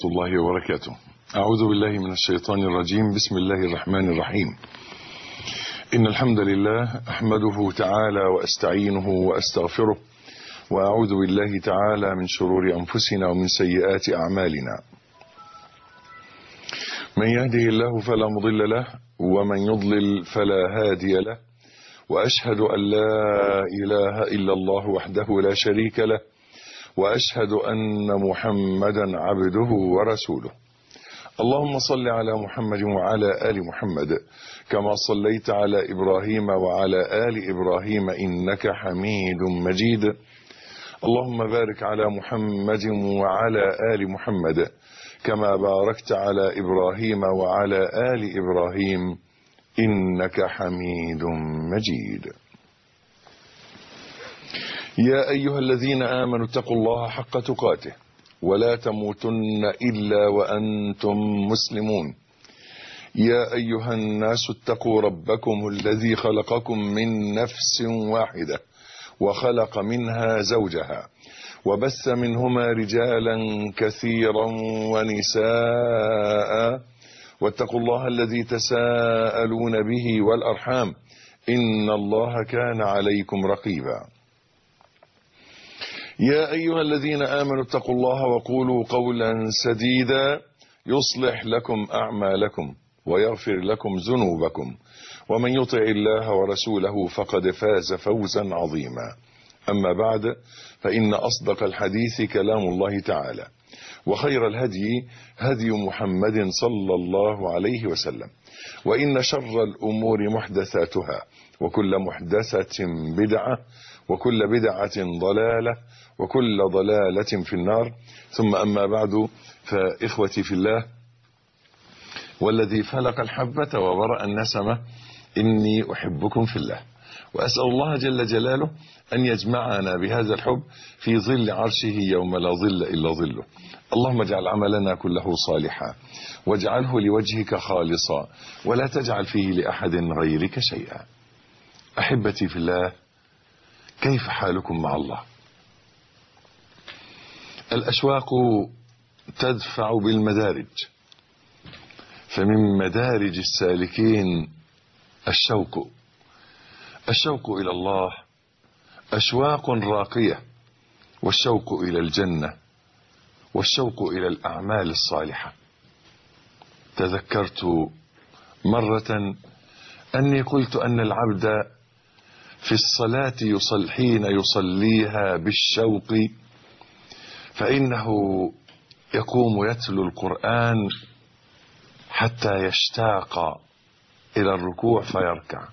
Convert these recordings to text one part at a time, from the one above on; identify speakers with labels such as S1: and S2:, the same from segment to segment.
S1: الله وبركاته. أعوذ بالله من الشيطان الرجيم. بسم الله الرحمن الرحيم. إن الحمد لله أحمده تعالى وأستعينه وأستغفره، وأعوذ بالله تعالى من شرور أنفسنا ومن سيئات أعمالنا. من يهده الله فلا مضل له، ومن يضلل فلا هادي له، وأشهد أن لا إله إلا الله وحده لا شريك له، وأشهد أن محمدا عبده ورسوله. اللهم صل على محمد وعلى آل محمد كما صليت على إبراهيم وعلى آل إبراهيم إنك حميد مجيد. اللهم بارك على محمد وعلى آل محمد كما باركت على إبراهيم وعلى آل إبراهيم إنك حميد مجيد. يا أيها الذين آمنوا اتقوا الله حق تقاته ولا تموتن إلا وأنتم مسلمون. يا أيها الناس اتقوا ربكم الذي خلقكم من نفس واحدة وخلق منها زوجها وبث منهما رجالا كثيرا ونساء، واتقوا الله الذي تساءلون به والأرحام إن الله كان عليكم رقيبا. يا أيها الذين آمنوا اتقوا الله وقولوا قولا سديدا يصلح لكم أعمالكم ويغفر لكم ذنوبكم، ومن يطع الله ورسوله فقد فاز فوزا عظيما. أما بعد، فإن أصدق الحديث كلام الله تعالى، وخير الهدي هدي محمد صلى الله عليه وسلم، وإن شر الأمور محدثاتها، وكل محدثة بدعة، وكل بدعة ضلالة، وكل ضلالة في النار. ثم أما بعد، فإخوتي في الله، والذي فلق الحبة وبرأ النسمة، إني أحبكم في الله، وأسأل الله جل جلاله أن يجمعنا بهذا الحب في ظل عرشه يوم لا ظل إلا ظله. اللهم اجعل عملنا كله صالحا، واجعله لوجهك خالصا، ولا تجعل فيه لأحد غيرك شيئا. أحبتي في الله، كيف حالكم مع الله؟ الأشواق تدفع بالمدارج، فمن مدارج السالكين الشوق إلى الله، أشواق راقية، والشوق إلى الجنة، والشوق إلى الأعمال الصالحة. تذكرت مرة أني قلت أن العبد في الصلاة حين يصليها بالشوق، فإنه يقوم يتلو القرآن حتى يشتاق إلى الركوع فيركع،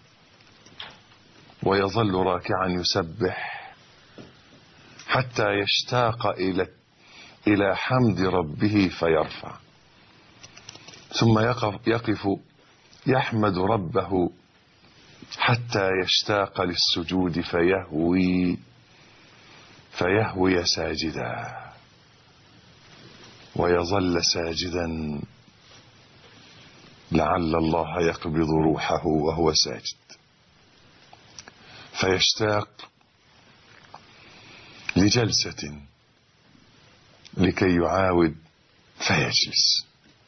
S1: ويظل راكعا يسبح حتى يشتاق إلى حمد ربه فيرفع، ثم يقف يحمد ربه حتى يشتاق للسجود فيهوي ساجدا، ويظل ساجدا لعل الله يقبض روحه وهو ساجد، فيشتاق لجلسة لكي يعاود فيجلس.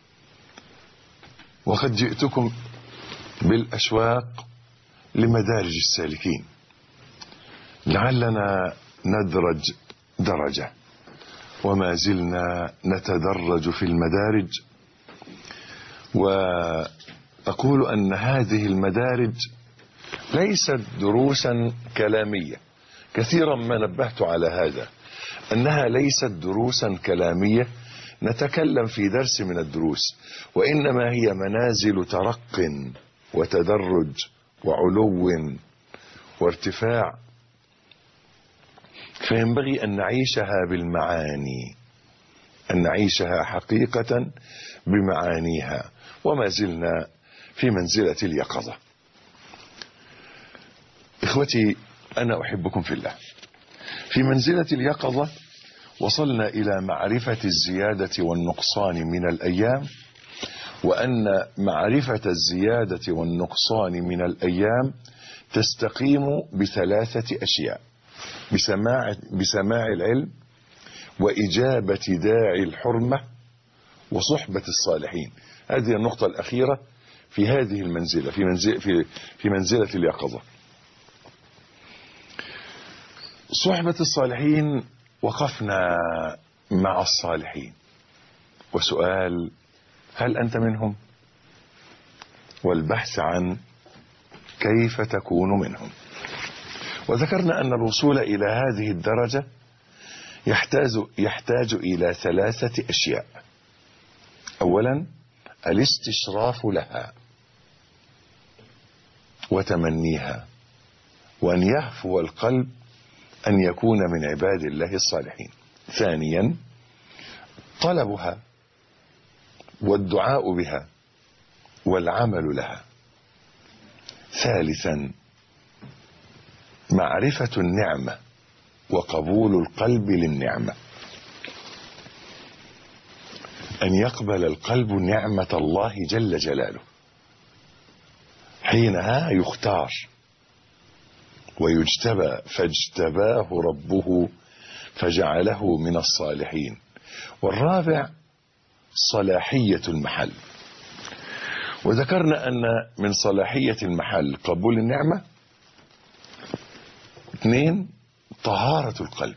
S1: وقد جئتكم بالأشواق لمدارج السالكين، لعلنا ندرج درجة، وما زلنا نتدرج في المدارج. وأقول أن هذه المدارج ليست دروسا كلامية، كثيرا ما نبهت على هذا، أنها ليست دروسا كلامية نتكلم في درس من الدروس، وإنما هي منازل ترق وتدرج وعلو وارتفاع، فينبغي أن نعيشها بالمعاني، أن نعيشها حقيقة بمعانيها. وما زلنا في منزلة اليقظة. إخوتي، أنا أحبكم في الله. في منزلة اليقظة وصلنا إلى معرفة الزيادة والنقصان من الأيام، وأن معرفة الزيادة والنقصان من الأيام تستقيم بثلاثة أشياء: بسماع العلم، وإجابة داعي الحرمة، وصحبة الصالحين. هذه النقطة الأخيرة في هذه المنزلة، في منزلة اليقظة. صحبة الصالحين، وقفنا مع الصالحين، وسؤال: هل أنت منهم؟ والبحث عن كيف تكون منهم. وذكرنا أن الوصول إلى هذه الدرجة يحتاج إلى 3 أشياء. أولا الاستشراف لها وتمنيها، وأن يهفو القلب أن يكون من عباد الله الصالحين. ثانيا طلبها والدعاء بها والعمل لها. ثالثا معرفة النعمة وقبول القلب للنعمة، أن يقبل القلب نعمة الله جل جلاله، حينها يختار ويجتبى، فاجتباه ربه فجعله من الصالحين. والرابع صلاحية المحل، وذكرنا أن من صلاحية المحل قبول النعمة. 2 طهارة القلب،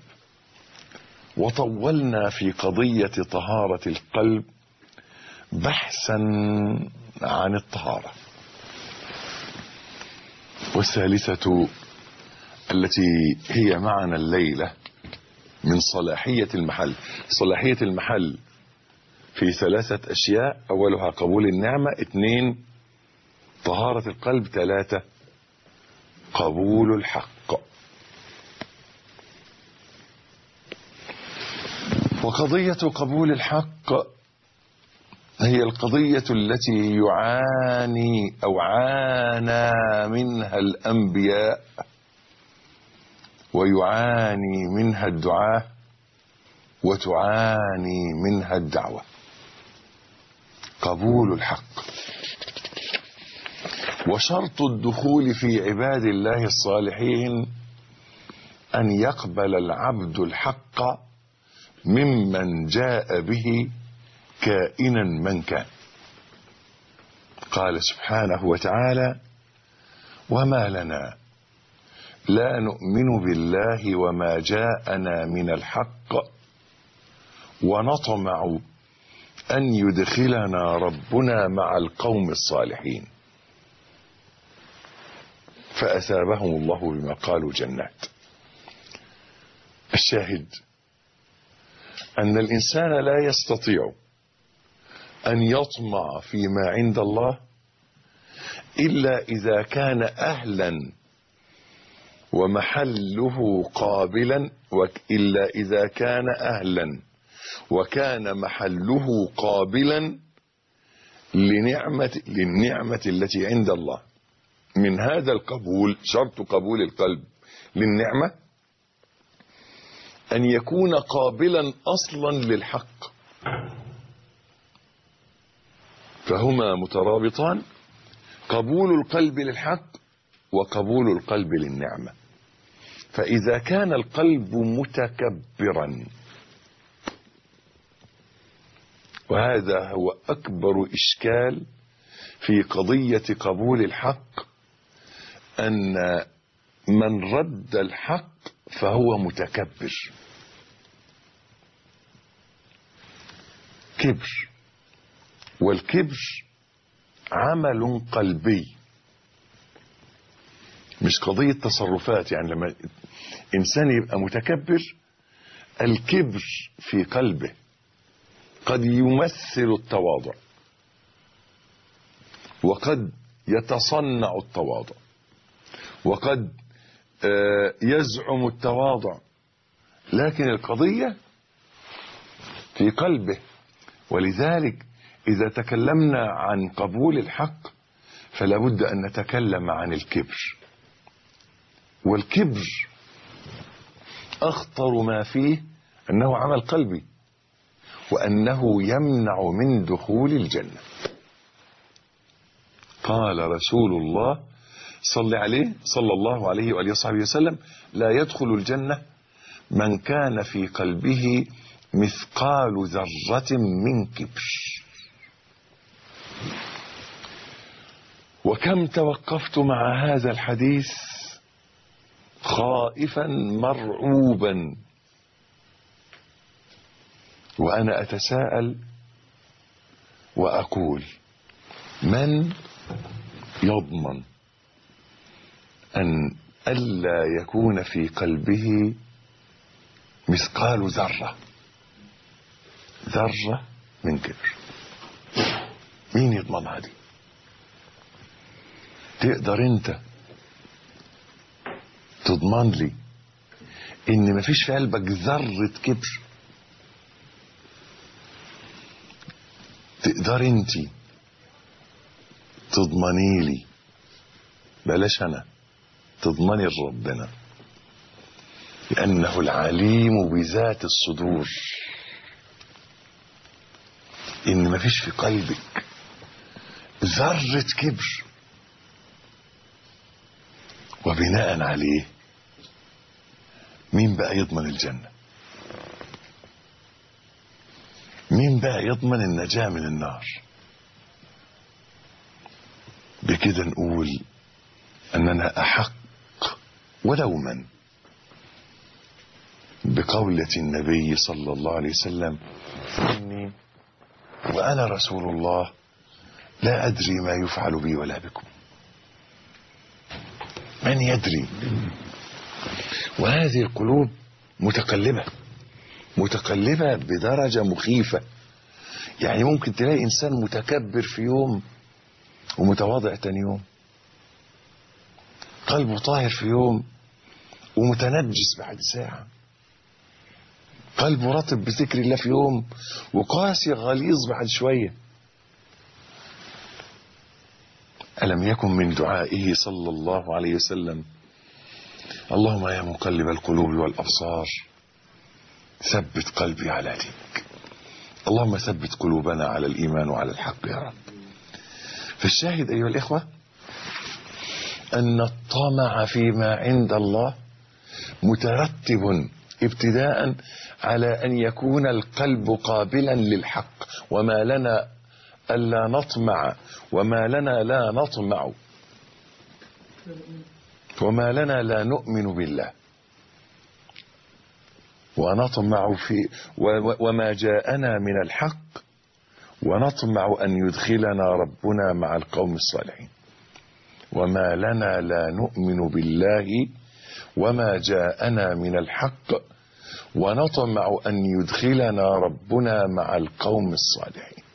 S1: وطولنا في قضية طهارة القلب بحثا عن الطهارة. والثالثة التي هي معنا الليلة من صلاحية المحل. صلاحية المحل في 3 أشياء: أولها قبول النعمة، 2 طهارة القلب، 3 قبول الحق. وقضية قبول الحق هي القضية التي يعاني أو عانى منها الأنبياء ويعاني منها الدعاة وتعاني منها الدعوة. قبول الحق. وشرط الدخول في عباد الله الصالحين أن يقبل العبد الحق ممن جاء به كائنا من كان. قال سبحانه وتعالى: وما لنا لا نؤمن بالله وما جاءنا من الحق ونطمع أن يدخلنا ربنا مع القوم الصالحين فأثابهم الله بما قالوا جنات. الشاهد أن الإنسان لا يستطيع أن يطمع فيما عند الله إلا إذا كان أهلا ومحله قابلا، إلا إذا كان أهلا وكان محله قابلا للنعمة التي عند الله. من هذا القبول، شرط قبول القلب للنعمة أن يكون قابلا أصلا للحق، فهما مترابطان: قبول القلب للحق وقبول القلب للنعمة. فإذا كان القلب متكبرا، وهذا هو أكبر إشكال في قضية قبول الحق، أن من رد الحق فهو متكبر. كبر، والكبر عمل قلبي مش قضية تصرفات. يعني لما إنسان يبقى متكبر، الكبر في قلبه قد يمثل التواضع وقد يتصنع التواضع وقد يزعم التواضع، لكن القضية في قلبه. ولذلك إذا تكلمنا عن قبول الحق فلا بد أن نتكلم عن الكبر. والكبر أخطر ما فيه أنه عمل قلبي، وأنه يمنع من دخول الجنة. قال رسول الله صلى الله عليه وآله وصحبه وسلم: لا يدخل الجنة من كان في قلبه مثقال ذرة من كبر. وكم توقفت مع هذا الحديث خائفا مرعوبا وأنا أتساءل وأقول: من يضمن أن ألا يكون في قلبه مثقال ذرة من كبر؟ مين يضمنها دي؟ تقدر انت تضمن لي ان مفيش في قلبك ذرة كبر؟ تقدر انت تضمني لي، بلاش انا، تضمني لربنا، لانه العليم بذات الصدور، ان مفيش في قلبك ذرة كبر؟ وبناء عليه مين بقى يضمن الجنة؟ مين بقى يضمن النجاة من النار؟ بكده نقول أننا أحق ولو من بقولة النبي صلى الله عليه وسلم: إني وأنا رسول الله لا أدري ما يفعل بي ولا بكم. من يدري؟ وهذه القلوب متقلبة بدرجة مخيفة. يعني ممكن تلاقي إنسان متكبر في يوم ومتواضع تاني يوم، قلبه طاهر في يوم ومتنجس بعد ساعة، قلبه رطب بذكر الله في يوم وقاسي غليظ بعد شوية. ألم يكن من دعائه صلى الله عليه وسلم: اللهم يا مقلب القلوب والأبصار ثبت قلبي على دينك. اللهم ثبت قلوبنا على الإيمان وعلى الحق يا رب. فالشاهد أيها الإخوة أن الطمع فيما عند الله مترتب ابتداء على أن يكون القلب قابلا للحق. وما لنا ألا نطمع، وما لنا لا نطمع، وما لنا لا نؤمن بالله ونطمع في وما جاءنا من الحق ونطمع أن يدخلنا ربنا مع القوم الصالحين. وما لنا لا نؤمن بالله وما جاءنا من الحق ونطمع أن يدخلنا ربنا مع القوم الصالحين.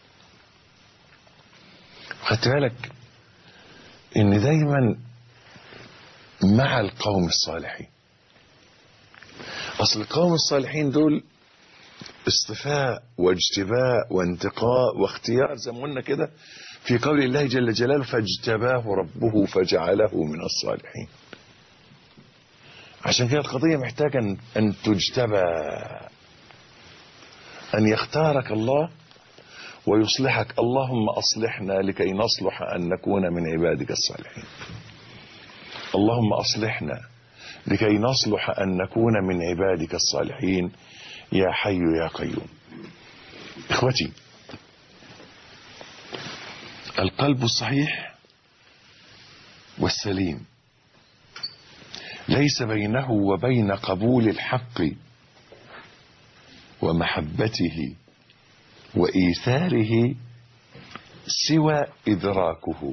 S1: خدت بالك إن دايما مع القوم الصالحين. أصل القوم الصالحين دول اصطفاء واجتباء وانتقاء واختيار، زي ما قلنا كده في قول الله جل جلاله: فاجتباه ربه فجعله من الصالحين. عشان كده القضية محتاجة أن تجتبى، أن يختارك الله ويصلحك. اللهم أصلحنا لكي نصلح أن نكون من عبادك الصالحين. اللهم أصلحنا لكي نصلح أن نكون من عبادك الصالحين يا حي يا قيوم. إخوتي، القلب الصحيح والسليم ليس بينه وبين قبول الحق ومحبته وإيثاره سوى إدراكه.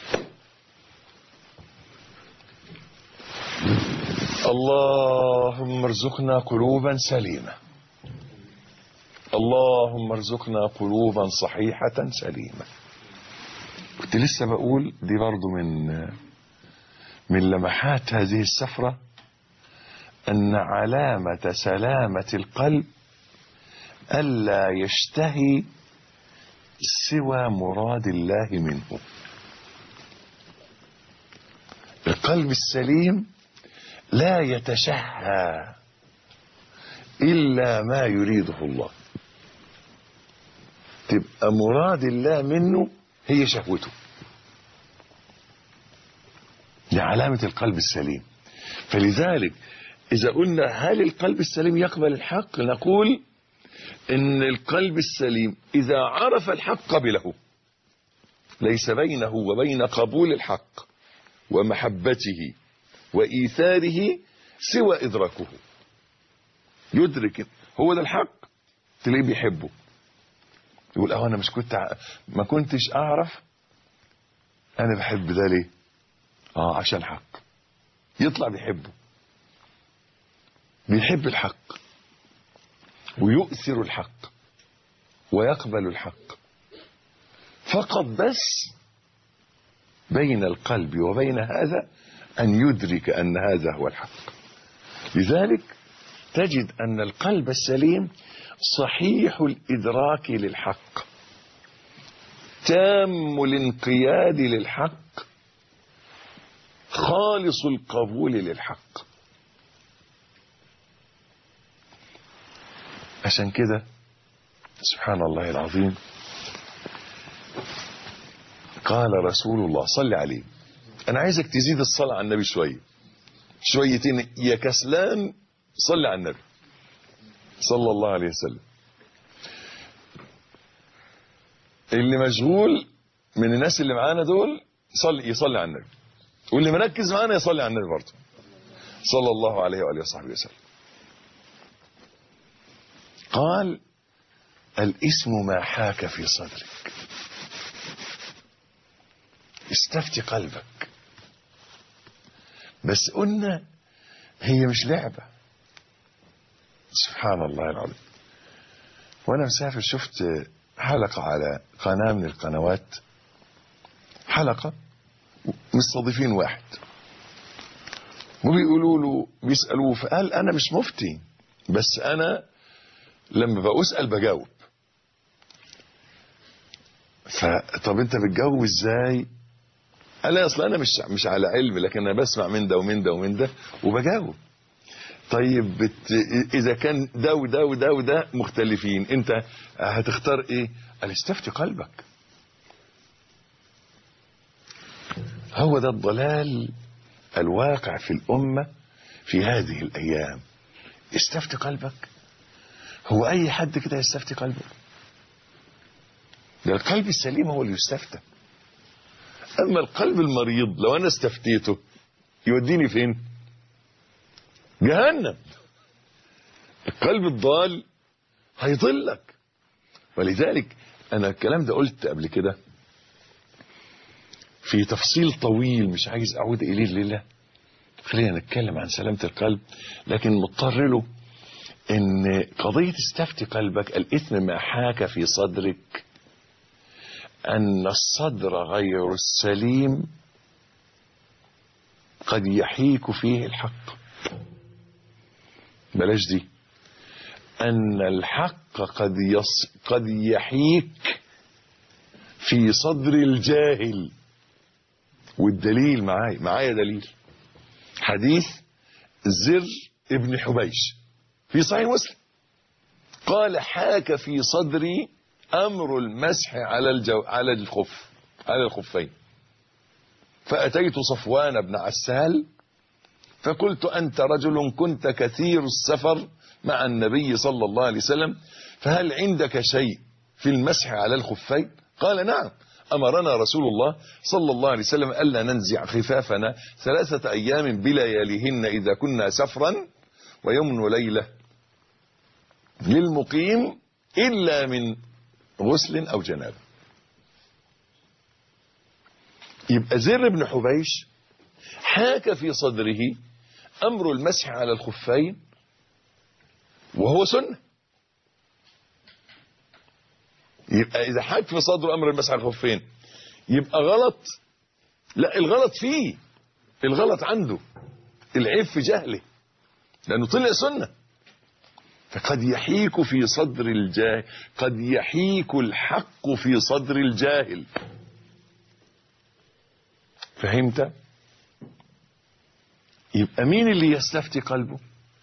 S1: اللهم ارزقنا قلوبا سليمة، اللهم ارزقنا قلوبا صحيحة سليمة. كنت لسه بقول دي برضو من لمحات هذه السفرة أن علامة سلامة القلب ألا يشتهي سوى مراد الله منه. القلب السليم لا يتشهى إلا ما يريده الله، تبقى مراد الله منه هي شهوته. دي علامة القلب السليم. فلذلك إذا قلنا هل القلب السليم يقبل الحق، نقول ان القلب السليم اذا عرف الحق قبله، ليس بينه وبين قبول الحق ومحبته وإيثاره سوى إدراكه. يدرك هو ده الحق، تلاقيه بيحبه. يقول أنا مش ما كنتش أعرف أنا بحب ده ليه؟ عشان حق. يطلع بيحبه، بيحب الحق ويؤثر الحق ويقبل الحق. فقط بس بين القلب وبين هذا أن يدرك أن هذا هو الحق. لذلك تجد أن القلب السليم صحيح الإدراك للحق، تام الانقياد للحق، خالص القبول للحق. عشان كده سبحان الله العظيم قال رسول الله صلى عليه. أنا عايزك تزيد الصلاة على النبي شويتين يا كسلان. صلي على النبي صلى الله عليه وسلم. اللي مشغول من الناس اللي معانا دول يصلي على النبي، واللي مركز معانا يصلي على النبي برضه صلى الله عليه وآله وصحبه وسلم. قال الاسم ما حاك في صدرك. استفتي قلبك. بس قلنا هي مش لعبة. سبحان الله العظيم. وانا مسافر شفت حلقة على قناة من القنوات، حلقة مستضيفين واحد وبيقولوا له بيسألوه، فقال انا مش مفتي بس انا لما بسأل بجاوب. فطب انت بتجاوب ازاي؟ قال لي اصل انا مش على علم، لكن انا بسمع من ده ومن ده ومن ده وبجاوب. طيب اذا كان ده وده وده وده مختلفين، انت هتختار ايه؟ قال استفتي قلبك. هو ده الضلال الواقع في الامه في هذه الايام. استفتي قلبك. هو اي حد كده يستفتي قلبه؟ ده القلب السليم هو اللي يستفتى. اما القلب المريض لو انا استفتيته يوديني فين؟ جهنم. القلب الضال هيضلك. ولذلك انا الكلام ده قلت قبل كده في تفصيل طويل مش عايز اعود اليه الليله. خلينا نتكلم عن سلامة القلب، لكن مضطر له ان قضية استفتي قلبك. الاثم ما حاك في صدرك، ان الصدر غير السليم قد يحيك فيه الحق. بلاش دي. ان الحق قد يحيك في صدر الجاهل. والدليل معايا دليل حديث زر ابن حبيش في صحيح مسلم. قال حاك في صدري امر المسح على الخفين، فاتيت صفوان بن عسال فقلت انت رجل كنت كثير السفر مع النبي صلى الله عليه وسلم، فهل عندك شيء في المسح على الخفين؟ قال نعم، امرنا رسول الله صلى الله عليه وسلم الا ننزع خفافنا 3 ايام بلياليهن اذا كنا سفرا، ويوم وليله للمقيم الا من غسل او جنابه. يبقى زر بن حبيش حاك في صدره امر المسح على الخفين وهو سنه. يبقى اذا حاك في صدره امر المسح على الخفين يبقى غلط؟ لا، الغلط فيه، الغلط عنده، العيب في جهله، لانه طلع سنه. فقد يحيك في صدر الجاهل، قد يحيك الحق في صدر الجاهل. فهمت؟ يبقى مين اللي يستفتي قلبه؟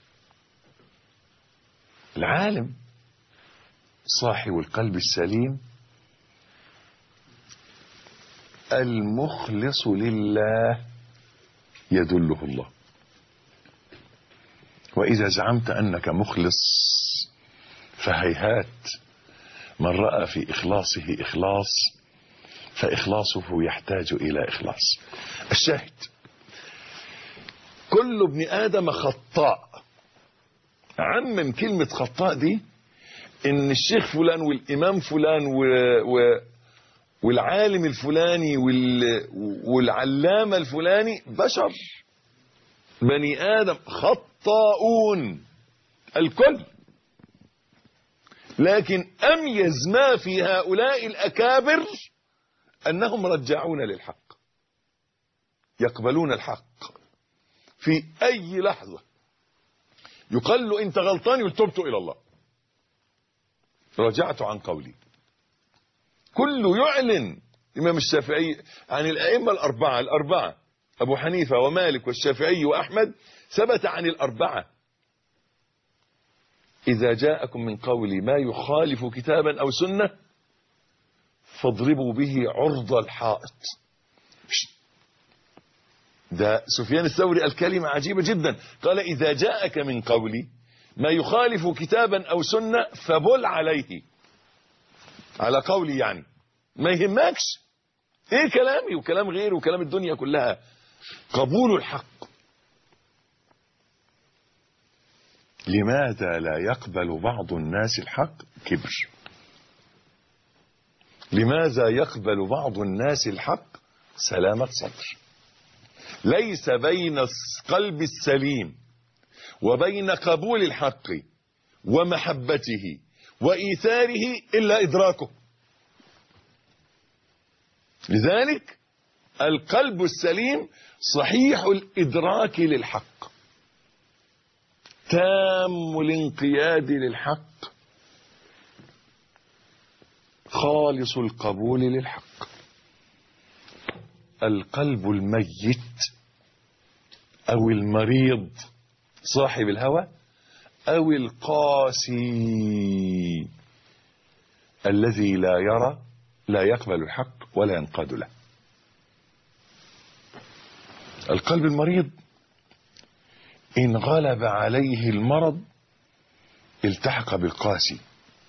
S1: العالم صاحب القلب السليم المخلص لله يدله الله. وإذا زعمت أنك مخلص فهيهات من رأى في إخلاصه إخلاص فإخلاصه يحتاج إلى إخلاص. الشاهد كل ابن آدم خطاء. عمم كلمة خطاء دي إن الشيخ فلان والإمام فلان والعالم الفلاني والعلامة الفلاني بشر، بني آدم خطاؤون الكل. لكن أميز ما في هؤلاء الأكابر أنهم رجعون للحق، يقبلون الحق في أي لحظة. يقال له أنت غلطان، يقول تبت إلى الله، رجعت عن قولي. كله يعلن. الإمام الشافعي عن الأئمة الأربعة أبو حنيفة ومالك والشافعي وأحمد، ثبت عن الأربعة: إذا جاءكم من قولي ما يخالف كتابا أو سنة فاضربوا به عرض الحائط. ده سفيان الثوري الكلمة عجيبة جدا، قال إذا جاءك من قولي ما يخالف كتابا أو سنة فبل عليه، على قولي يعني ما يهمكش ايه كلامي وكلام غيري وكلام الدنيا كلها. قبول الحق. لماذا لا يقبل بعض الناس الحق؟ كبر. لماذا يقبل بعض الناس الحق؟ سلامة صدر. ليس بين القلب السليم وبين قبول الحق ومحبته وإيثاره إلا إدراكه. لذلك القلب السليم صحيح الإدراك للحق، تام الانقياد للحق، خالص القبول للحق. القلب الميت أو المريض صاحب الهوى أو القاسي الذي لا يرى لا يقبل الحق ولا ينقاد له. القلب المريض إن غلب عليه المرض التحق بالقاسي،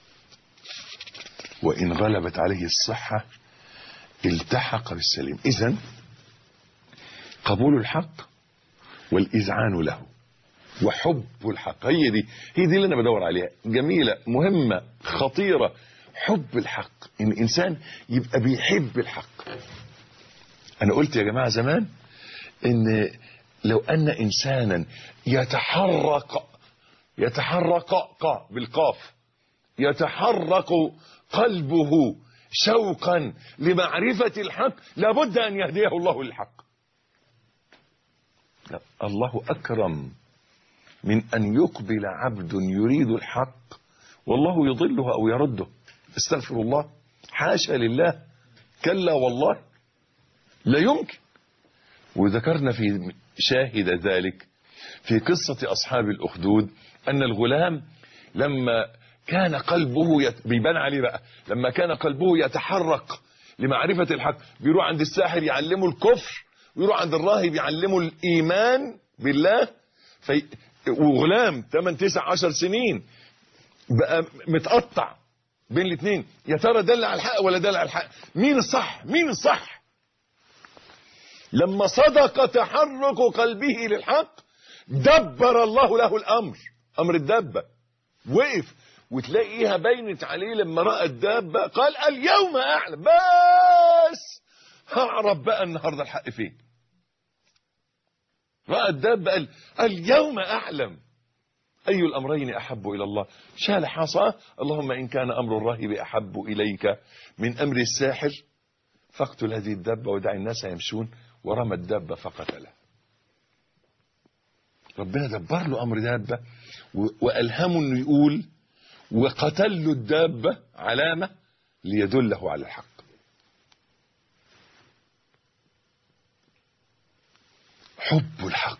S1: وإن غلبت عليه الصحة التحق بالسليم. إذن قبول الحق والإذعان له وحب الحق، هي دي اللي أنا بدور عليها. جميلة، مهمة، خطيرة. حب الحق، إن الإنسان يبقى بيحب الحق. أنا قلت يا جماعة زمان إن لو أن إنسانا يتحرق بالقاف، يتحرق قلبه شوقا لمعرفة الحق، لابد أن يهديه الله للحق. الله أكرم من أن يقبل عبد يريد الحق والله يضله أو يرده. استغفر الله، حاشا لله، كلا والله لا يمكن. وذكرنا في شاهد ذلك في قصة أصحاب الأخدود أن الغلام لما كان قلبه بيبان عليه بقى، لما كان قلبه يتحرك لمعرفة الحق، بيروح عند الساحر يعلمه الكفر، ويروح عند الراهب يعلمه الإيمان بالله. وغلام 8 9 10 سنين بقى متقطع بين الاثنين، يا ترى دل على الحق ولا دل على الحق؟ مين الصح مين الصح؟ لما صدق تحرك قلبه للحق دبر الله له الأمر، أمر الدابة. وقف وتلاقيها بينت عليه لما رأى الدابة قال اليوم أعلم، بس هعرف بقى النهاردة الحق فين. رأى الدابة قال اليوم أعلم أي الأمرين أحب إلى الله. شال حصاه، اللهم إن كان أمر الراهب أحب إليك من أمر الساحر فاقتل هذه الدابة ودع الناس يمشون، ورمى الدابة فقتله. ربنا دبر له أمر دابة وألهمه أنه يقول، وقتل له الدابة علامة ليدله على الحق. حب الحق،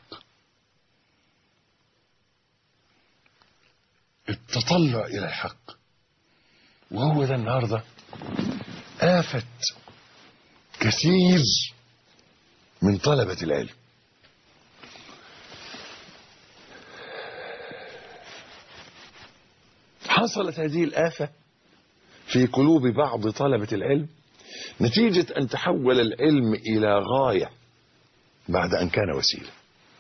S1: التطلع إلى الحق. وهو ده النهاردة آفة كثير من طلبة العلم. حصلت هذه الآفة في قلوب بعض طلبة العلم نتيجة أن تحول العلم إلى غاية بعد أن كان وسيلة.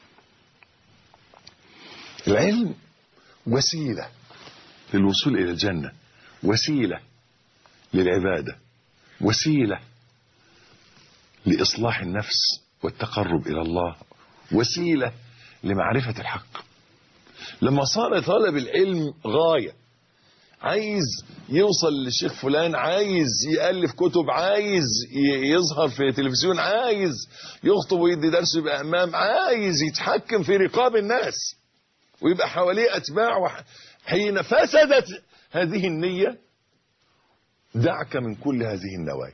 S1: العلم وسيلة للوصول إلى الجنة، وسيلة للعبادة، وسيلة لإصلاح النفس والتقرب إلى الله، وسيلة لمعرفة الحق. لما صار طالب العلم غاية، عايز يوصل للشيخ فلان، عايز يألف كتب، عايز يظهر في تلفزيون، عايز يخطب ويدي درس بأمام، عايز يتحكم في رقاب الناس ويبقى حواليه أتباع. حين فسدت هذه النية دعك من كل هذه النوايا.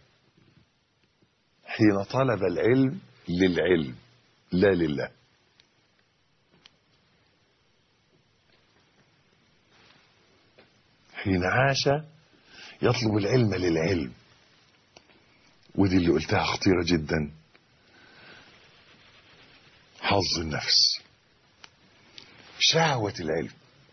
S1: حين طلب العلم للعلم لا لله. حين عاش يطلب العلم للعلم، ودي اللي قلتها خطيرة جدا، حظ النفس، شهوة العلم.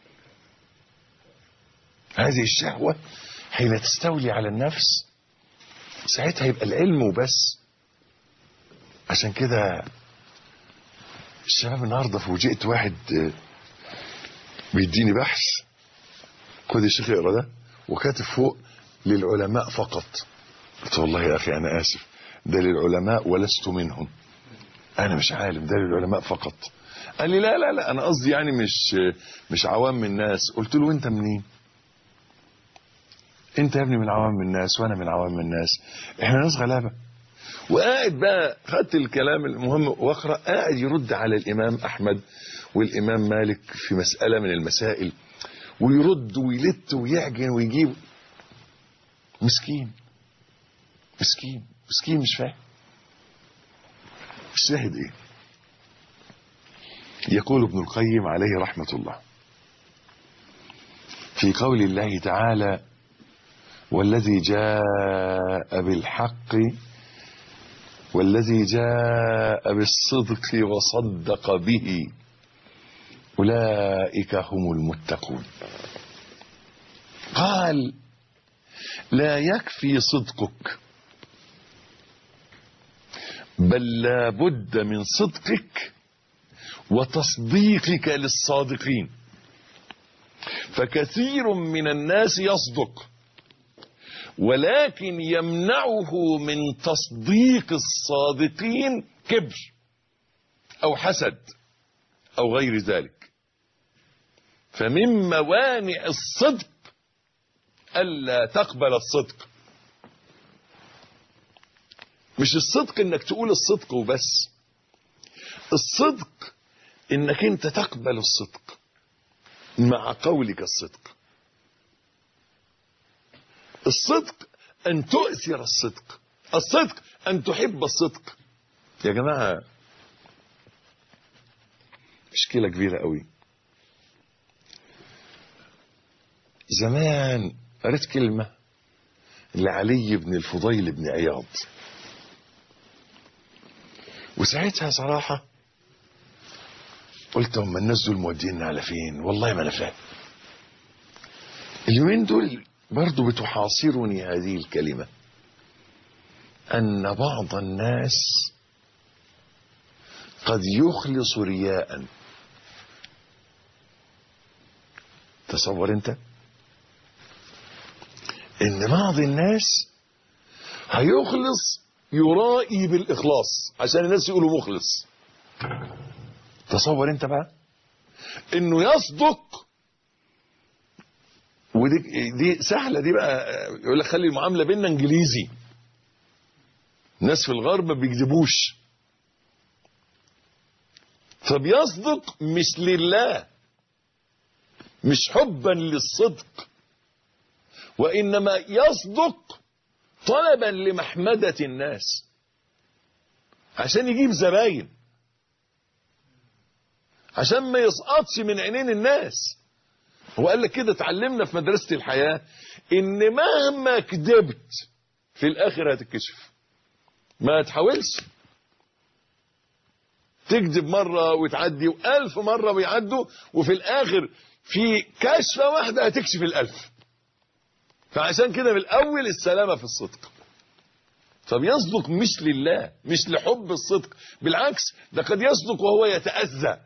S1: هذه الشهوة حين تستولي على النفس ساعتها يبقى العلم وبس. عشان كده الشباب النهارده فوجئت واحد بيديني بحث، خد يا شيخ اقرا ده، وكاتب فوق للعلماء فقط. قلت والله يا اخي انا اسف، ده للعلماء ولست منهم، انا مش عالم، ده للعلماء فقط. قال لي لا لا لا انا قصدي يعني مش عوام الناس. قلت له انت منين؟ انت يا ابني من عوام الناس وانا من عوام الناس، احنا ناس غلابه. وقاعد بقى خدت الكلام المهم واقرا، قاعد يرد على الامام احمد والامام مالك في مساله من المسائل، ويرد ويلت ويعجن ويجيب. مسكين مسكين مسكين، مش فاهم. الشاهد ايه؟ يقول ابن القيم عليه رحمة الله في قول الله تعالى: والذي جاء بالحق والذي جاء بالصدق وصدق به أولئك هم المتقون. قال: لا يكفي صدقك، بل لا بد من صدقك وتصديقك للصادقين. فكثير من الناس يصدق ولكن يمنعه من تصديق الصادقين كبر أو حسد أو غير ذلك. فمن موانع الصدق ألا تقبل الصدق. مش الصدق انك تقول الصدق وبس، الصدق انك انت تقبل الصدق مع قولك الصدق. الصدق ان تؤثر الصدق، الصدق ان تحب الصدق. يا جماعة مشكلة كبيرة قوي. زمان قريت كلمة لعلي بن الفضيل بن عياض، وساعتها صراحة قلت هم الناس دول موديننا على فين؟ والله ما انا فاهم. اليومين دول برضو بتحاصرني هذه الكلمة، ان بعض الناس قد يخلص رياء. تصور انت ان بعض الناس هيخلص يرائي بالاخلاص عشان الناس يقولوا مخلص. تصور انت بقى انه يصدق، ودي سهله دي بقى. يقول لك خلي المعامله بيننا انجليزي، الناس في الغرب ما بيكذبوش. فبيصدق مش لله، مش حبا للصدق، وانما يصدق طلبا لمحمدة الناس عشان يجيب زباين، عشان ما يسقطش من عينين الناس. هو قال لك كده، اتعلمنا في مدرسة الحياة ان مهما كذبت في الاخر هتتكشف. ما تحاولش تكذب مرة وتعدي و1000 مرة ويعدوا، وفي الاخر في كشفة واحدة هتكشف الألف. فعشان كده من الأول السلامة في الصدق. فبيصدق مش لله، مش لحب الصدق، بالعكس ده قد يصدق وهو يتأذى.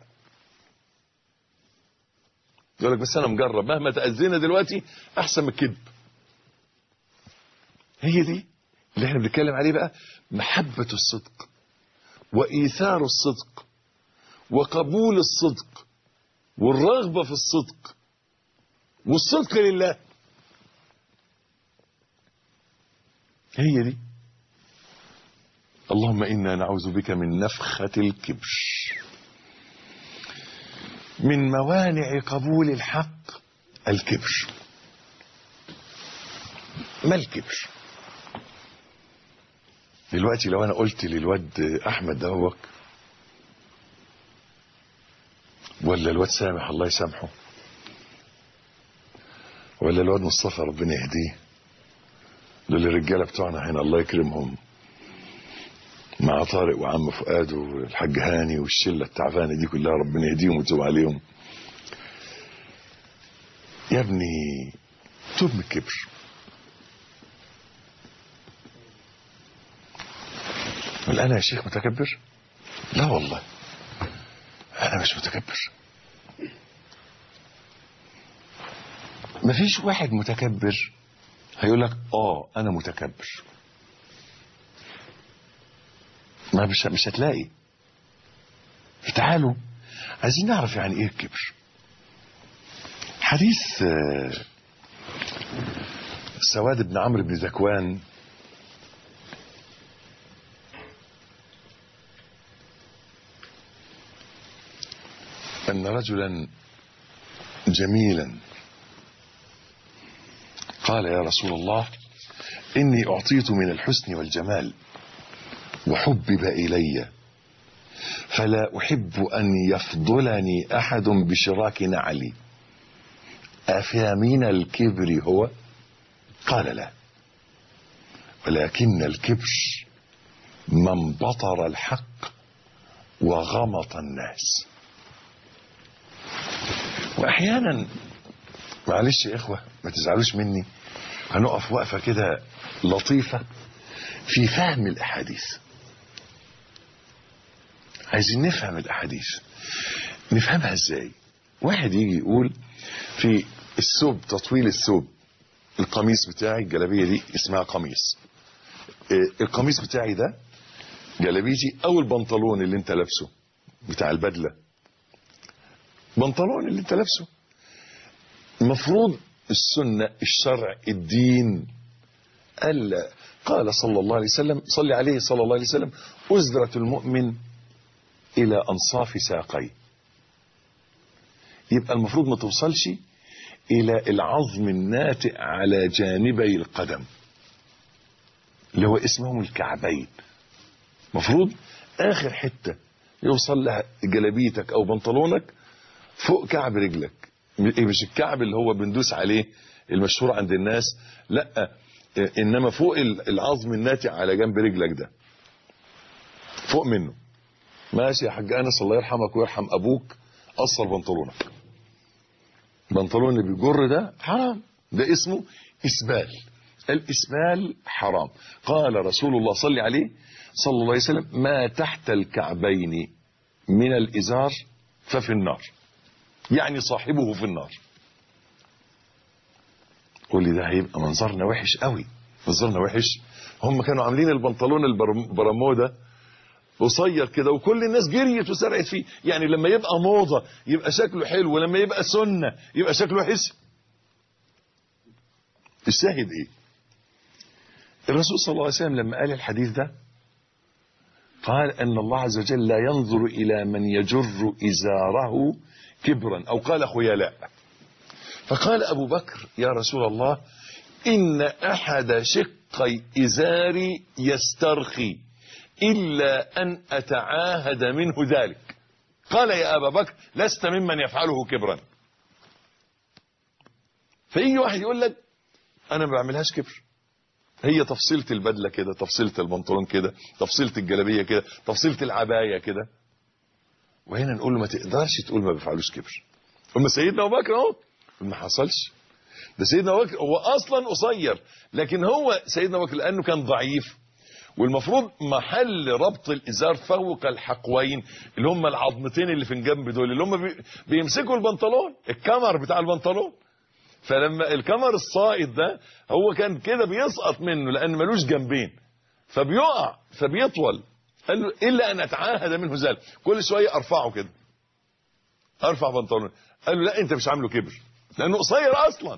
S1: يقول لك بس أنا مجرب، مهما تأذينا دلوقتي أحسن من الكذب. هي دي اللي احنا بنتكلم عليه بقى، محبة الصدق وإيثار الصدق وقبول الصدق والرغبة في الصدق والصدق لله. هي دي. اللهم إنا نعوذ بك من نفخة الكبر. من موانع قبول الحق الكبر. ما الكبر؟ دلوقتي لو أنا قلت للواد أحمد دهوك ولا الواد سامح الله يسامحه ولا الواد مصطفى ربنا يهديه، دول الرجاله بتوعنا هنا الله يكرمهم، مع طارق وعم فؤاد والحاج هاني والشله التعبانه دي كلها ربنا يهديهم ويتوب عليهم. يا ابني توب من الكبر. قال انا يا شيخ متكبر؟ لا والله انا مش متكبر. مفيش واحد متكبر هيقول لك انا متكبر. ما مش هتلاقي. تعالوا عايزين نعرف يعني ايه الكبر. حديث سواد بن عمرو بن ذكوان أن رجلا جميلا قال يا رسول الله إني أعطيت من الحسن والجمال وحبب إلي فلا أحب أن يفضلني أحد بشراك نعلي، أفمن الكبر هو؟ قال لا، ولكن الكبر من بطر الحق وغمط الناس. واحيانا معلش يا اخوه ما تزعلوش مني، هنقف وقفه كده لطيفه في فهم الاحاديث. عايزين نفهم الاحاديث. نفهمها ازاي؟ واحد يجي يقول في الثوب، تطويل الثوب، القميص بتاعي الجلابيه دي اسمها قميص، القميص بتاعي ده جلابيتي، او البنطلون اللي انت لابسه بتاع البدله، بنطلون اللي انت لابسه، المفروض السنة الشرع الدين ألا قال صلى الله عليه وسلم، صلي عليه صلى الله عليه وسلم، أزرة المؤمن إلى أنصاف ساقيه. يبقى المفروض ما توصلش إلى العظم الناتئ على جانبي القدم اللي هو اسمهم الكعبين. مفروض آخر حتة يوصل لها جلابيتك أو بنطلونك فوق كعب رجلك، مش الكعب اللي هو بندوس عليه المشهور عند الناس، لا، انما فوق العظم الناتئ على جنب رجلك ده، فوق منه. ماشي يا حاج انس الله يرحمك ويرحم ابوك، قصر بنطلونك. البنطلون اللي بيجر ده حرام، ده اسمه اسبال. الاسبال حرام. قال رسول الله صلى عليه صلى الله عليه وسلم ما تحت الكعبين من الازار ففي النار، يعني صاحبه في النار. قول لي ده هيبقى منظرنا وحش قوي. منظرنا وحش. هم كانوا عاملين البنطلون البرمودا قصير كده وكل الناس جريت وسرقت فيه، يعني لما يبقى موضة يبقى شكله حلو ولما يبقى سنة يبقى شكله وحش. الشاهد ايه؟ الرسول صلى الله عليه وسلم لما قال الحديث ده قال ان الله عز وجل لا ينظر الى من يجر ازاره كبرا، او قال خيلاء. فقال ابو بكر يا رسول الله ان احد شقي ازاري يسترخي الا ان اتعاهد منه ذلك. قال يا ابا بكر لست ممن يفعله كبرا. فيجي واحد يقول لك انا ما بعملهاش كبر، هي تفصيلة البدلة كده، تفصيلة البنطلون كده، تفصيلة الجلابية كده، تفصيلة العباية كده. وهنا نقول له ما تقدرش تقول ما بفعلوش كبر. اما سيدنا ابو بكر اهو ما حصلش. ده سيدنا ابو بكر هو اصلا قصير، لكن هو سيدنا ابو بكر لانه كان ضعيف، والمفروض محل ربط الازار فوق الحقوين اللي هم العظمتين اللي في الجنب دول، اللي هم بيمسكوا البنطلون، الكمر بتاع البنطلون. فلما الكمر الصائد ده هو كان كده بيسقط منه لان ملوش جنبين، فبيقع فبيطول. قال له الا ان اتعاهد منه ذلك، كل شويه ارفعه كده، ارفع بنطلون. قال له لا انت مش عامله كبر، لانه قصير اصلا.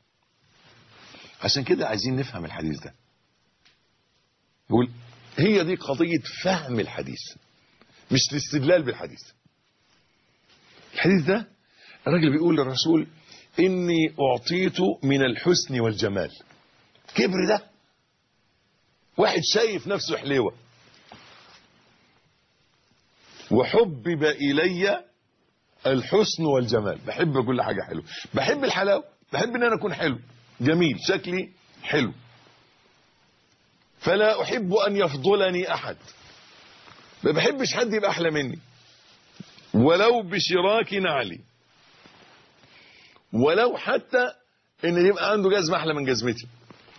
S1: عشان كده عايزين نفهم الحديث ده. يقول هي دي قضية فهم الحديث، مش الاستدلال بالحديث. الحديث ده الراجل بيقول للرسول إني أعطيت من الحسن والجمال. كبر ده واحد شايف نفسه حليوة. وحبب إلي الحسن والجمال، بحب كل حاجة حلوة، بحب الحلاوة، بحب ان انا اكون حلو جميل شكلي حلو. فلا احب ان يفضلني احد، ما بحبش حد يبقى احلى مني، ولو بشراك نعلي، ولو حتى ان يبقى عنده جزمة احلى من جزمتي.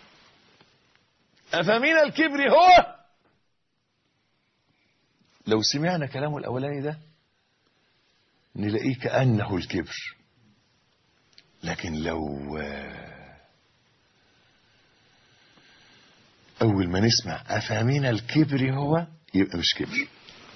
S1: افمن الكبر هو. لو سمعنا كلامه الاولاني ده نلاقيه كأنه الكبر، لكن لو اول ما نسمع افمن الكبر هو يبقى مش كبر،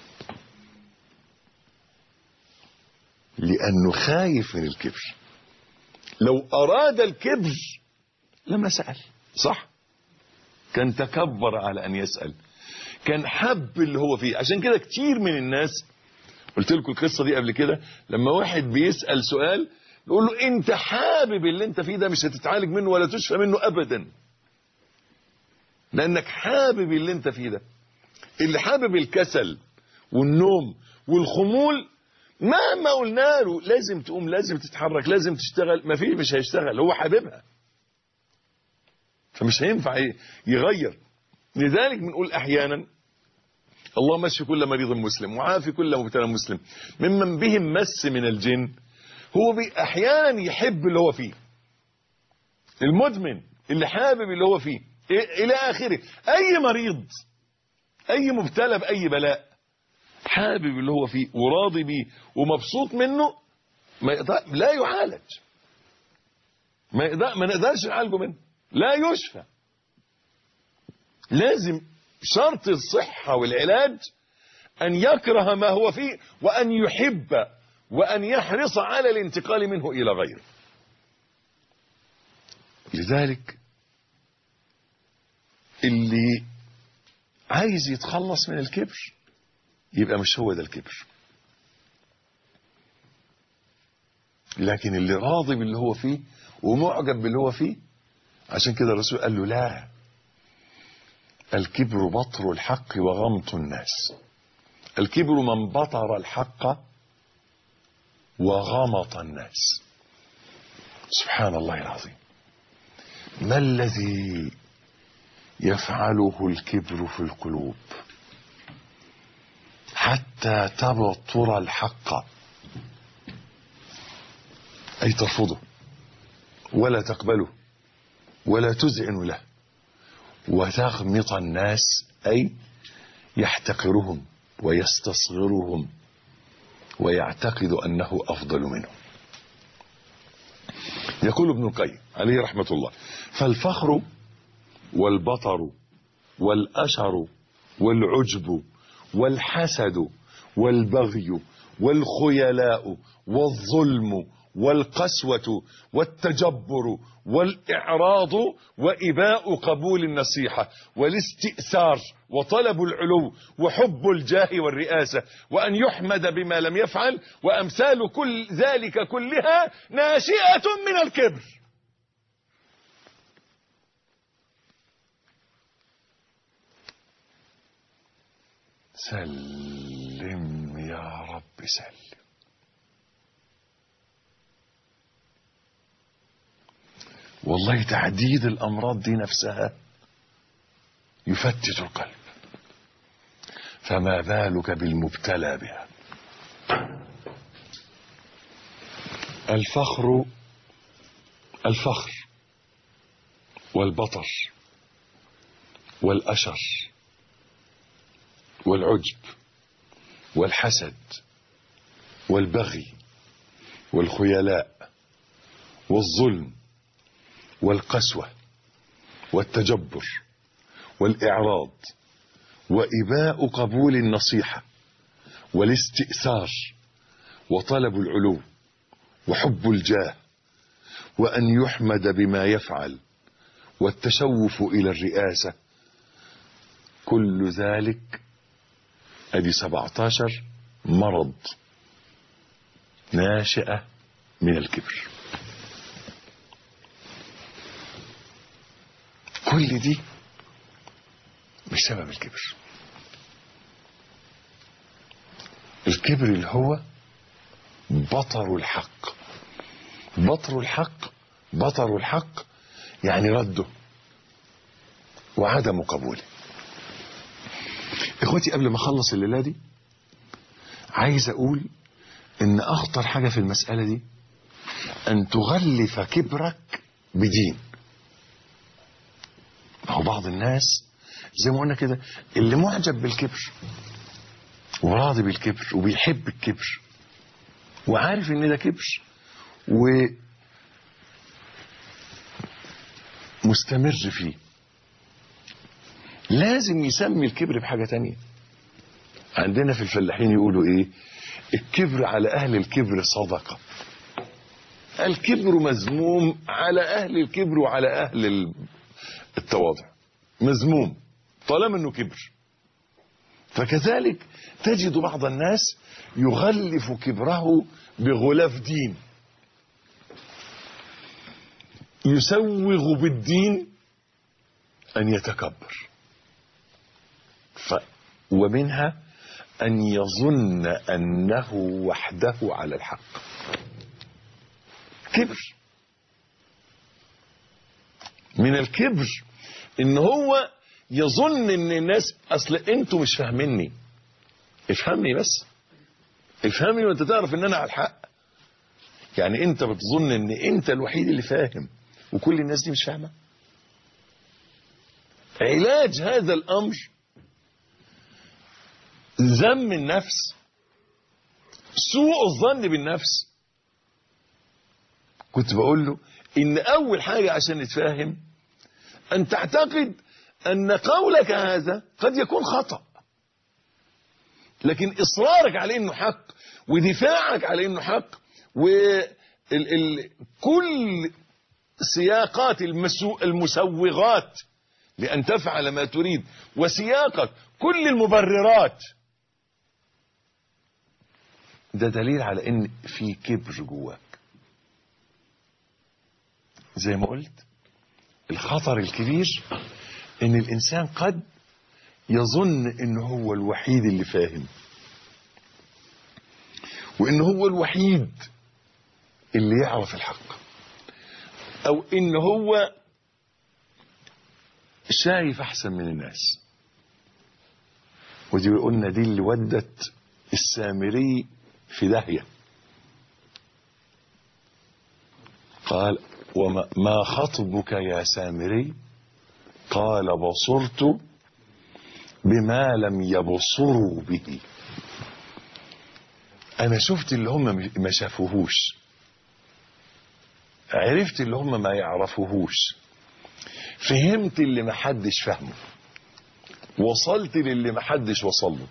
S1: لانه خايف من الكبر. لو اراد الكبر لما سأل، صح؟ كان تكبر على ان يسأل، كان حب اللي هو فيه. عشان كده كتير من الناس، قلت لكم القصة دي قبل كده، لما واحد بيسأل سؤال يقول له انت حابب اللي انت فيه ده، مش هتتعالج منه ولا تشفى منه ابدا، لانك حابب اللي انت فيه ده. اللي حابب الكسل والنوم والخمول مهما قلنا له لازم تقوم، لازم تتحرك، لازم تشتغل، ما فيه مش هيشتغل، هو حاببها، فمش هينفع يغير. لذلك بنقول احيانا اللهم اشف كل مريض مسلم وعافي كل مبتلى مسلم ممن بهم مس من الجن. هو احيانا يحب اللي هو فيه، المدمن اللي حابب اللي هو فيه الى اخره. اي مريض، اي مبتلى باي بلاء حابب اللي هو فيه وراضي بيه ومبسوط منه، لا يعالج، ما نقدرش نعالجه منه، لا يشفى. لازم شرط الصحة والعلاج أن يكره ما هو فيه، وأن يحب وأن يحرص على الانتقال منه إلى غيره. لذلك اللي عايز يتخلص من الكبر يبقى مش هو ده الكبر، لكن اللي راضي باللي هو فيه ومعجب باللي هو فيه. عشان كده الرسول قال له لا، الكبر بطر الحق وغمط الناس. الكبر من بطر الحق وغمط الناس. سبحان الله العظيم. ما الذي يفعله الكبر في القلوب حتى تبطر الحق، أي ترفضه ولا تقبله ولا تذعن له، وتغمط الناس أي يحتقرهم ويستصغرهم ويعتقد أنه أفضل منهم. يقول ابن القيم عليه رحمة الله: فالفخر والبطر والأشر والعجب والحسد والبغي والخيلاء والظلم والقسوة والتجبر والإعراض وإباء قبول النصيحة والاستئثار وطلب العلو وحب الجاه والرئاسة وأن يحمد بما لم يفعل وأمثال كل ذلك كلها ناشئة من الكبر. سلم يا رب سلم. والله تعديد الأمراض دي نفسها يفتت القلب، فما بالك بالمبتلى بها. الفخر والبطر والأشر والعجب والحسد والبغي والخيلاء والظلم والقسوة والتجبر والإعراض وإباء قبول النصيحة والاستئثار وطلب العلو وحب الجاه وأن يحمد بما يفعل والتشوف إلى الرئاسة، كل ذلك أدي 17 مرض ناشئة من الكبر. كل دي بسبب الكبر. الكبر اللي هو بطر الحق. بطر الحق يعني رده وعدم قبوله. اخوتي، قبل ما اخلص الليله دي عايز اقول ان اخطر حاجه في المساله دي ان تغلف كبرك بدين. هو بعض الناس زي ما قلنا كده اللي معجب بالكبر وراضي بالكبر وبيحب الكبر وعارف ان ده كبر ومستمر فيه، لازم يسمي الكبر بحاجة تانية. عندنا في الفلاحين يقولوا ايه؟ الكبر على اهل الكبر صدقة. الكبر مذموم على اهل الكبر وعلى اهل التواضع، مذموم طالما انه كبر. فكذلك تجد بعض الناس يغلف كبره بغلاف دين، يسوغ بالدين أن يتكبر، ومنها أن يظن أنه وحده على الحق. كبر من الكبر إن هو يظن إن الناس أصل أنتوا مش فاهميني، افهمني بس، افهمني وأنت تعرف إن أنا على الحق. يعني أنت بتظن إن أنت الوحيد اللي فاهم وكل الناس دي مش فاهمة. علاج هذا الأمر ذم النفس، سوء الظن بالنفس. كنت بقول له إن أول حاجة عشان نتفاهم أن تعتقد أن قولك هذا قد يكون خطأ، لكن إصرارك على إنه حق ودفاعك على إنه حق كل سياقات المسوغات لأن تفعل ما تريد وسياقك كل المبررات، ده دليل على إن في كبر جواك. زي ما قلت الخطر الكبير إن الإنسان قد يظن إنه هو الوحيد اللي فاهم، وإنه هو الوحيد اللي يعرف الحق، أو إنه هو شايف أحسن من الناس. ودي قلنا دي اللي ودت السامري في داهية. قال وما خطبك يا سامري؟ قال بصرت بما لم يبصروا به. أنا شفت اللي هم ما شافوهوش، عرفت اللي هم ما يعرفوهوش، فهمت اللي ما حدش فهمه، وصلت للي ما حدش وصله.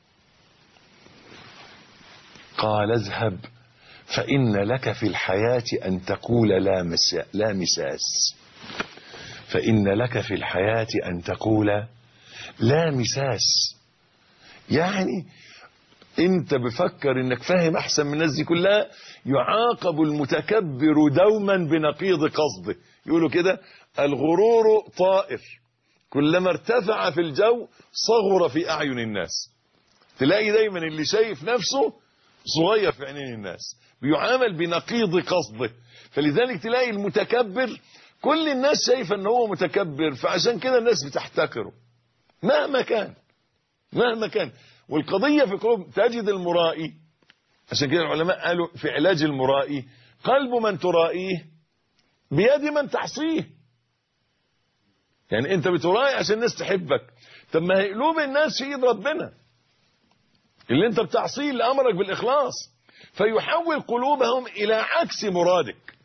S1: قال اذهب فإن لك في الحياة أن تقول لا مساس. فإن لك في الحياة أن تقول لا مساس. يعني انت بفكر انك فاهم احسن من الناس دي كلها. يعاقب المتكبر دوما بنقيض قصده. يقولوا كده الغرور طائر كلما ارتفع في الجو صغر في اعين الناس. تلاقي دايما اللي شايف نفسه صغير في عينين الناس، بيعامل بنقيض قصده. فلذلك تلاقي المتكبر كل الناس شايفه ان هو متكبر، فعشان كده الناس بتحتقره مهما كان. والقضية في قلوب تجد المرائي. عشان كده العلماء قالوا في علاج المرائي قلب من ترائيه بيد من تحصيه. يعني انت بتراعي عشان الناس تحبك، طب ما هي قلوب الناس في ايد ربنا اللي انت بتعصيه، اللي امرك بالاخلاص، فيحول قلوبهم الى عكس مرادك.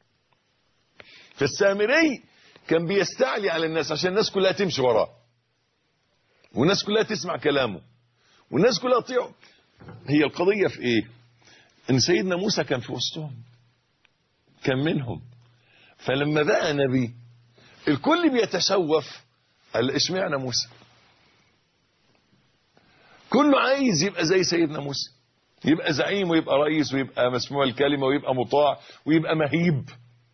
S1: فالسامري كان بيستعلي على الناس عشان الناس كلها تمشي وراه، والناس كلها تسمع كلامه، والناس كلها تطيعه. هي القضية في ايه؟ ان سيدنا موسى كان في وسطهم، كان منهم، فلما بقى نبي الكل بيتشوف، قال اشمعنى موسى؟ كله عايز يبقى زي سيدنا موسى، يبقى زعيم ويبقى رئيس ويبقى مسموع الكلمة ويبقى مطاع ويبقى مهيب.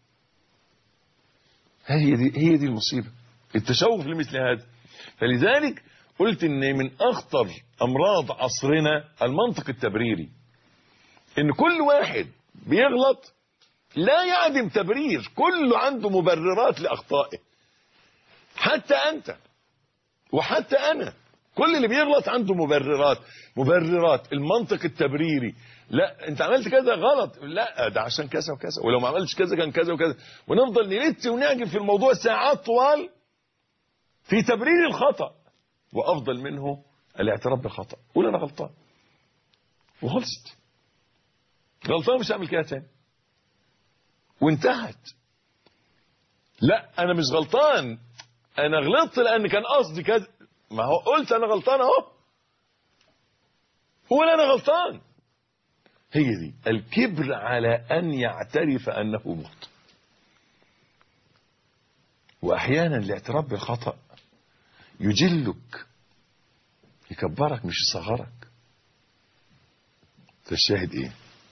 S1: هي دي المصيبة، التشوف لمثل هذا. فلذلك قلت ان من اخطر امراض عصرنا المنطق التبريري، ان كل واحد بيغلط لا يعدم تبرير، كله عنده مبررات لاخطائه، حتى انت وحتى انا، كل اللي بيغلط عنده مبررات المنطق التبريري. لا انت عملت كذا غلط، لا ده عشان كذا وكذا، ولو ما عملتش كذا كان كذا وكذا، ونفضل نلت ونعجب في الموضوع ساعات طوال في تبرير الخطأ. وافضل منه الاعتراف بالخطأ، قول انا غلطان وخلصت، غلطان مش هعمل كده تاني وانتهت. لا انا مش غلطان، انا غلطت لان كان قصدي كذا، ما هو قلت انا غلطان اهو، قول انا غلطان. هي دي الكبر على ان يعترف انه مخطئ. واحيانا الاعتراف بالخطأ يجلك، يكبرك مش يصغرك. فالشاهد ايه؟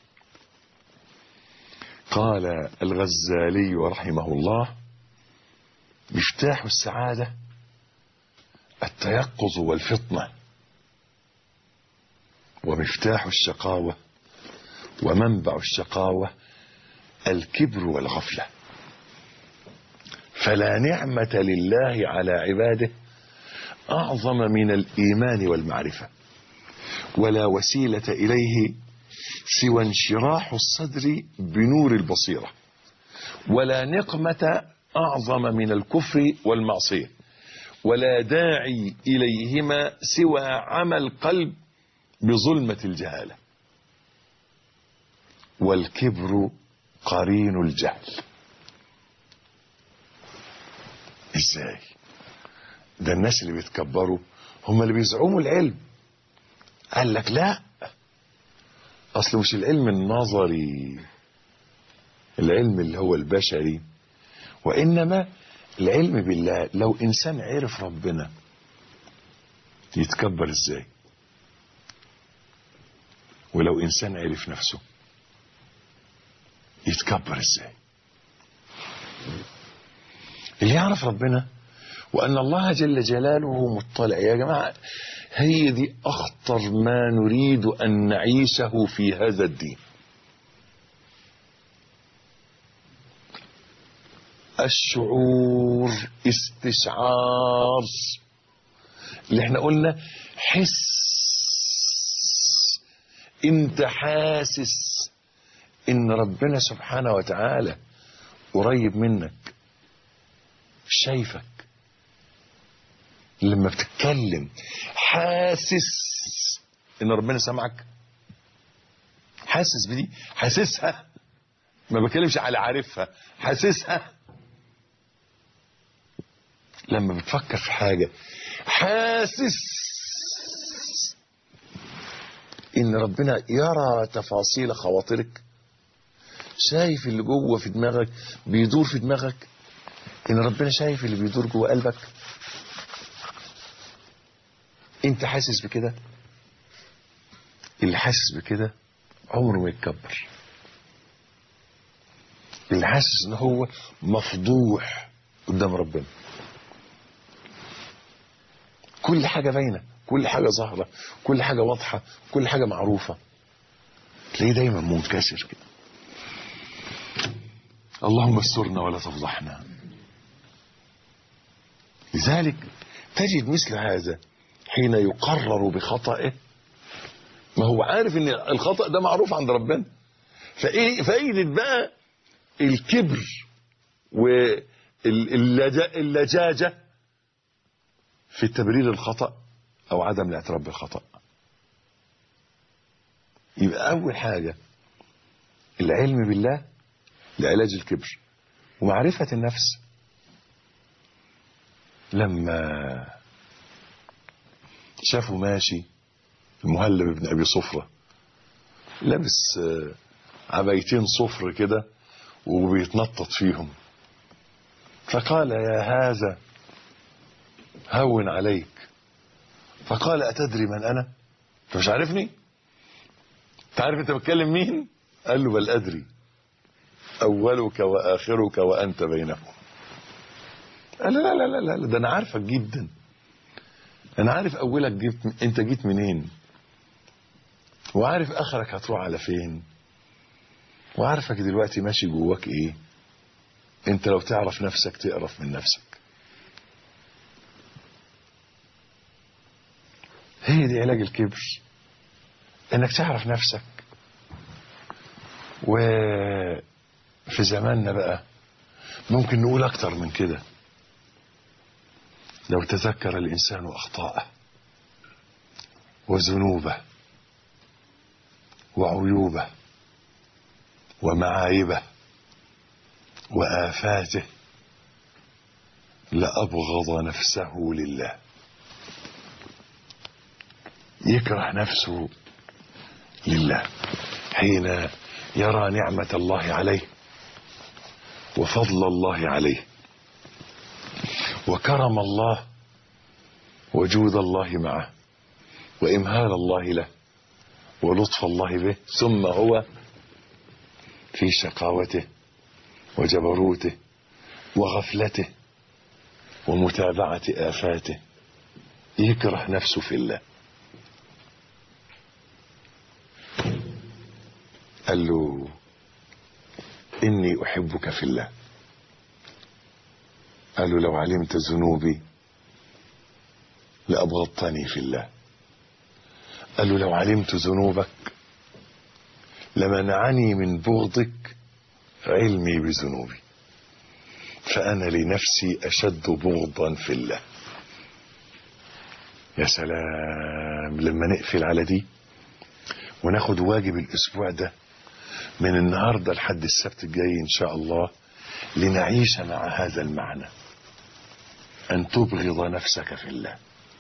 S1: قال الغزالي رحمه الله: مفتاح السعادة التيقظ والفطنة، ومفتاح الشقاوة ومنبع الشقاوة الكبر والغفلة. فلا نعمة لله على عباده أعظم من الإيمان والمعرفة، ولا وسيلة إليه سوى انشراح الصدر بنور البصيرة، ولا نقمة أعظم من الكفر والمعصية، ولا داعي إليهما سوى عمى القلب بظلمة الجهالة. والكبر قرين الجهل. ازاي؟ ده الناس اللي بيتكبروا هم اللي بيزعموا العلم. قال لك لا، اصل مش العلم النظري، العلم اللي هو البشري، وانما العلم بالله. لو انسان عرف ربنا يتكبر ازاي؟ ولو انسان عرف نفسه يتكبر ازاي؟ اللي يعرف ربنا وان الله جل جلاله مطلع، يا جماعة هي دي اخطر ما نريد ان نعيشه في هذا الدين. الشعور، استشعار، اللي احنا قلنا حس. انت حاسس ان ربنا سبحانه وتعالى قريب منك، شايفك لما بتتكلم، حاسس ان ربنا سمعك، حاسس بدي، حاسسها، ما بكلمش على عارفها، حاسسها. لما بتفكر في حاجة حاسس ان ربنا يرى تفاصيل خواطرك، شايف اللي جوه في دماغك بيدور في دماغك، ان ربنا شايف اللي بيدور جوه قلبك. انت حاسس بكده؟ اللي حاسس بكده عمره ما يتكبر. اللي حاسس ان هو مفضوح قدام ربنا، كل حاجة باينة، كل حاجة ظاهرة، كل حاجة واضحة، كل حاجة معروفة، تلاقيه دايما منكسر كده. اللهم استرنا ولا تفضحنا. لذلك تجد مثل هذا حين يقرر بخطئه، ما هو عارف ان الخطأ ده معروف عند ربنا، فايدة بقى الكبر واللجاجة في تبرير الخطأ او عدم الاعتراف بالخطأ. يبقى اول حاجة العلم بالله لعلاج الكبر ومعرفة النفس. لما شافوا ماشي المهلب بن ابي صفرة لابس عبايتين صفر كده وبيتنطط فيهم، فقال يا هذا هون عليك. فقال أتدري من أنا؟ أنت مش عارفني؟ تعرف أنت بتكلم مين؟ قال له بل أدري، أولك وآخرك وأنت بينهم. قال لا لا لا لا، ده أنا عارفك جدا، أنا عارف أولك أنت جيت منين، وعارف آخرك هتروح على فين، وعارفك دلوقتي ماشي جواك إيه. أنت لو تعرف نفسك تقرف من نفسك. هي دي علاج الكبر، انك تعرف نفسك. وفي زماننا بقى ممكن نقول اكتر من كده. لو تذكر الانسان اخطاءه وذنوبه وعيوبه ومعايبه وآفاته لأبغض نفسه لله. يكره نفسه لله حين يرى نعمة الله عليه وفضل الله عليه وكرم الله وجود الله معه وإمهال الله له ولطف الله به، ثم هو في شقاوته وجبروته وغفلته ومتابعة آفاته. يكره نفسه في الله. قال له إني أحبك في الله. قال له لو علمت ذنوبي لأبغضتني في الله. قال له لو علمت ذنوبك لمنعني من بغضك علمي بذنوبي، فأنا لنفسي أشد بغضا في الله. يا سلام لما نقفل على دي وناخد واجب الأسبوع ده من النهاردة لحد السبت الجاي إن شاء الله، لنعيش مع هذا المعنى، أن تبغض نفسك في الله.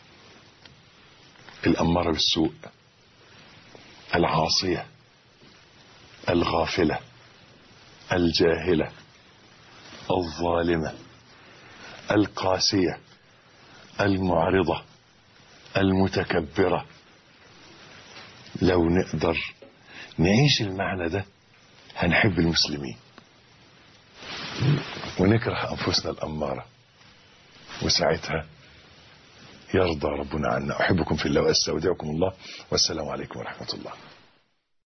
S1: الأمارة بالسوء، العاصية، الغافلة، الجاهلة، الظالمة، القاسية، المعرضة، المتكبرة. لو نقدر نعيش المعنى ده هنحب المسلمين ونكره أنفسنا الأمارة، وساعتها يرضى ربنا عنا. أحبكم في الله وأستودعكم الله، والسلام عليكم ورحمة الله.